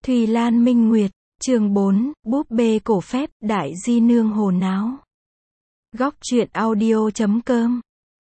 Thùy Lan Minh Nguyệt, chương 4, búp bê cổ phép, đại di nương hồ náo. Góc truyện audio.com.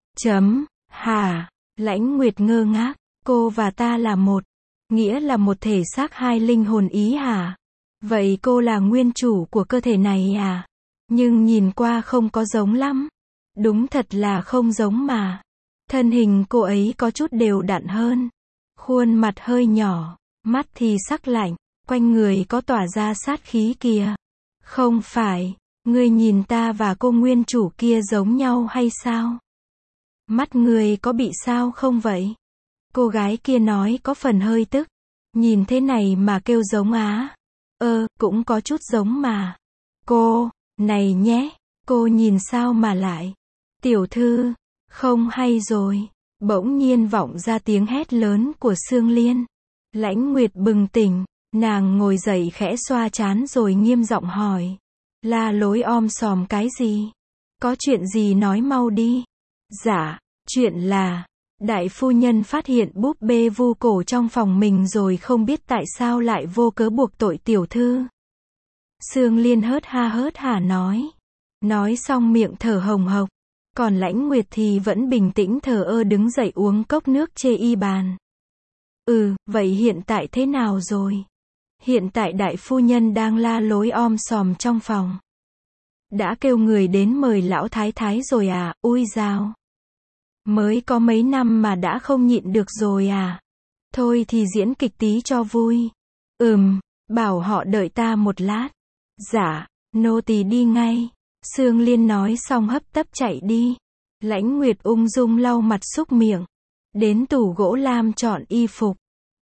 Hả? Lãnh Nguyệt ngơ ngác, cô và ta là một, nghĩa là một thể xác hai linh hồn ý hả? Vậy cô là nguyên chủ của cơ thể này à? Nhưng nhìn qua không có giống lắm. Đúng thật là không giống mà. Thân hình cô ấy có chút đều đặn hơn. Khuôn mặt hơi nhỏ, mắt thì sắc lạnh, quanh người có tỏa ra sát khí kìa. Không phải, ngươi nhìn ta và cô nguyên chủ kia giống nhau hay sao? Mắt ngươi có bị sao không vậy? Cô gái kia nói có phần hơi tức. Nhìn thế này mà kêu giống á? Cũng có chút giống mà. Cô, này nhé, cô nhìn sao mà lại? Tiểu thư, không hay rồi. Bỗng nhiên vọng ra tiếng hét lớn của Sương Liên. Lãnh Nguyệt bừng tỉnh, nàng ngồi dậy khẽ xoa trán rồi nghiêm giọng hỏi. La lối om sòm cái gì? Có chuyện gì nói mau đi. Dạ, chuyện là, đại phu nhân phát hiện búp bê vu cổ trong phòng mình rồi không biết tại sao lại vô cớ buộc tội tiểu thư. Sương Liên hớt hả nói. Nói xong miệng thở hồng hộc. Còn Lãnh Nguyệt thì vẫn bình tĩnh thờ ơ đứng dậy uống cốc nước chê y bàn. Vậy hiện tại thế nào rồi? Hiện tại đại phu nhân đang la lối om sòm trong phòng. Đã kêu người đến mời lão thái thái rồi à? Ui dào. Mới có mấy năm mà đã không nhịn được rồi à? Thôi thì diễn kịch tí cho vui. Bảo họ đợi ta một lát. Dạ, nô tỳ đi ngay. Sương Liên nói xong hấp tấp chạy đi. Lãnh Nguyệt ung dung lau mặt súc miệng. Đến tủ gỗ lam chọn y phục.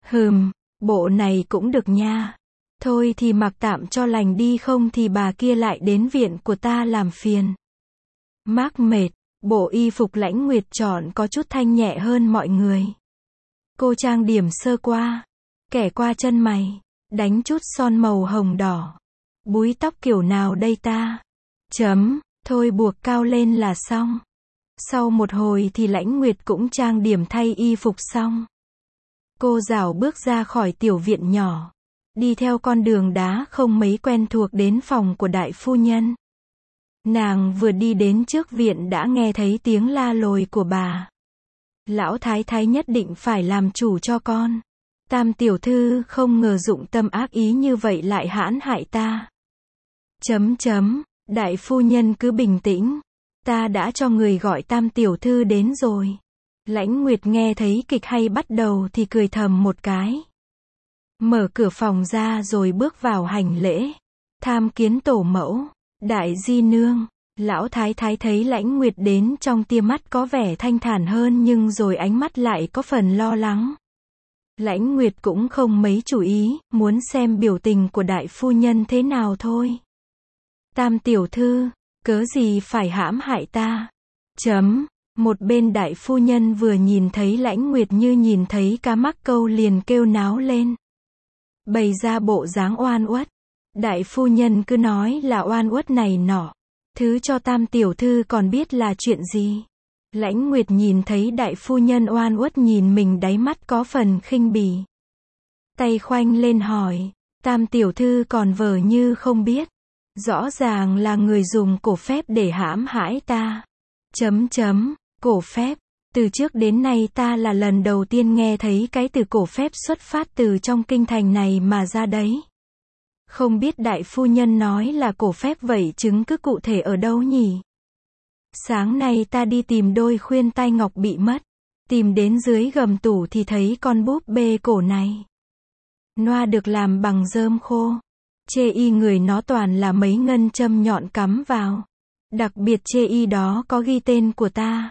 Bộ này cũng được nha. Thôi thì mặc tạm cho lành đi, không thì bà kia lại đến viện của ta làm phiền. Mác mệt, bộ y phục Lãnh Nguyệt chọn có chút thanh nhẹ hơn mọi người. Cô trang điểm sơ qua, kẻ qua chân mày, đánh chút son màu hồng đỏ. Búi tóc kiểu nào đây ta? Thôi buộc cao lên là xong. Sau một hồi thì Lãnh Nguyệt cũng trang điểm thay y phục xong. Cô rảo bước ra khỏi tiểu viện nhỏ, đi theo con đường đá không mấy quen thuộc đến phòng của đại phu nhân. Nàng vừa đi đến trước viện đã nghe thấy tiếng la lồi của bà. Lão thái thái nhất định phải làm chủ cho con. Tam tiểu thư không ngờ dụng tâm ác ý như vậy lại hãm hại ta. Đại phu nhân cứ bình tĩnh. Ta đã cho người gọi tam tiểu thư đến rồi. Lãnh Nguyệt nghe thấy kịch hay bắt đầu thì cười thầm một cái. Mở cửa phòng ra rồi bước vào hành lễ. Tham kiến tổ mẫu. Đại di nương. Lão thái thái thấy Lãnh Nguyệt đến trong tia mắt có vẻ thanh thản hơn nhưng rồi ánh mắt lại có phần lo lắng. Lãnh Nguyệt cũng không mấy chú ý, muốn xem biểu tình của đại phu nhân thế nào thôi. Tam tiểu thư, cớ gì phải hãm hại ta? Một bên đại phu nhân vừa nhìn thấy Lãnh Nguyệt như nhìn thấy cá mắc câu liền kêu náo lên. Bày ra bộ dáng oan uất. Đại phu nhân cứ nói là oan uất này nọ. Thứ cho tam tiểu thư còn biết là chuyện gì? Lãnh Nguyệt nhìn thấy đại phu nhân oan uất nhìn mình đáy mắt có phần khinh bỉ. Tay khoanh lên hỏi, tam tiểu thư còn vờ như không biết. Rõ ràng là người dùng cổ phép để hãm hại ta. Cổ phép. Từ trước đến nay ta là lần đầu tiên nghe thấy cái từ cổ phép xuất phát từ trong kinh thành này mà ra đấy. Không biết đại phu nhân nói là cổ phép vậy chứng cứ cụ thể ở đâu nhỉ? Sáng nay ta đi tìm đôi khuyên tai ngọc bị mất. Tìm đến dưới gầm tủ thì thấy con búp bê cổ này. Noa được làm bằng rơm khô. Chê y người nó toàn là mấy ngân châm nhọn cắm vào. Đặc biệt chê y đó có ghi tên của ta.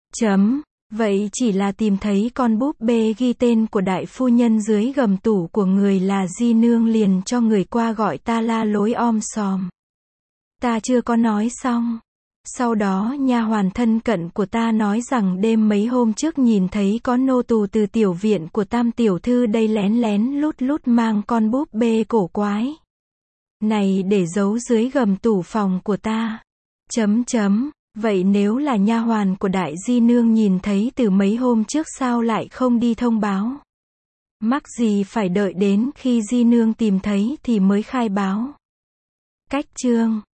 Vậy chỉ là tìm thấy con búp bê ghi tên của đại phu nhân dưới gầm tủ của người là di nương liền cho người qua gọi ta la lối om sòm. Ta chưa có nói xong. Sau đó nha hoàn thân cận của ta nói rằng đêm mấy hôm trước nhìn thấy có nô tù từ tiểu viện của tam tiểu thư đây lén lén lút lút mang con búp bê cổ quái này để giấu dưới gầm tủ phòng của ta. Vậy nếu là nha hoàn của đại di nương nhìn thấy từ mấy hôm trước sao lại không đi thông báo? Mắc gì phải đợi đến khi di nương tìm thấy thì mới khai báo. Cách chương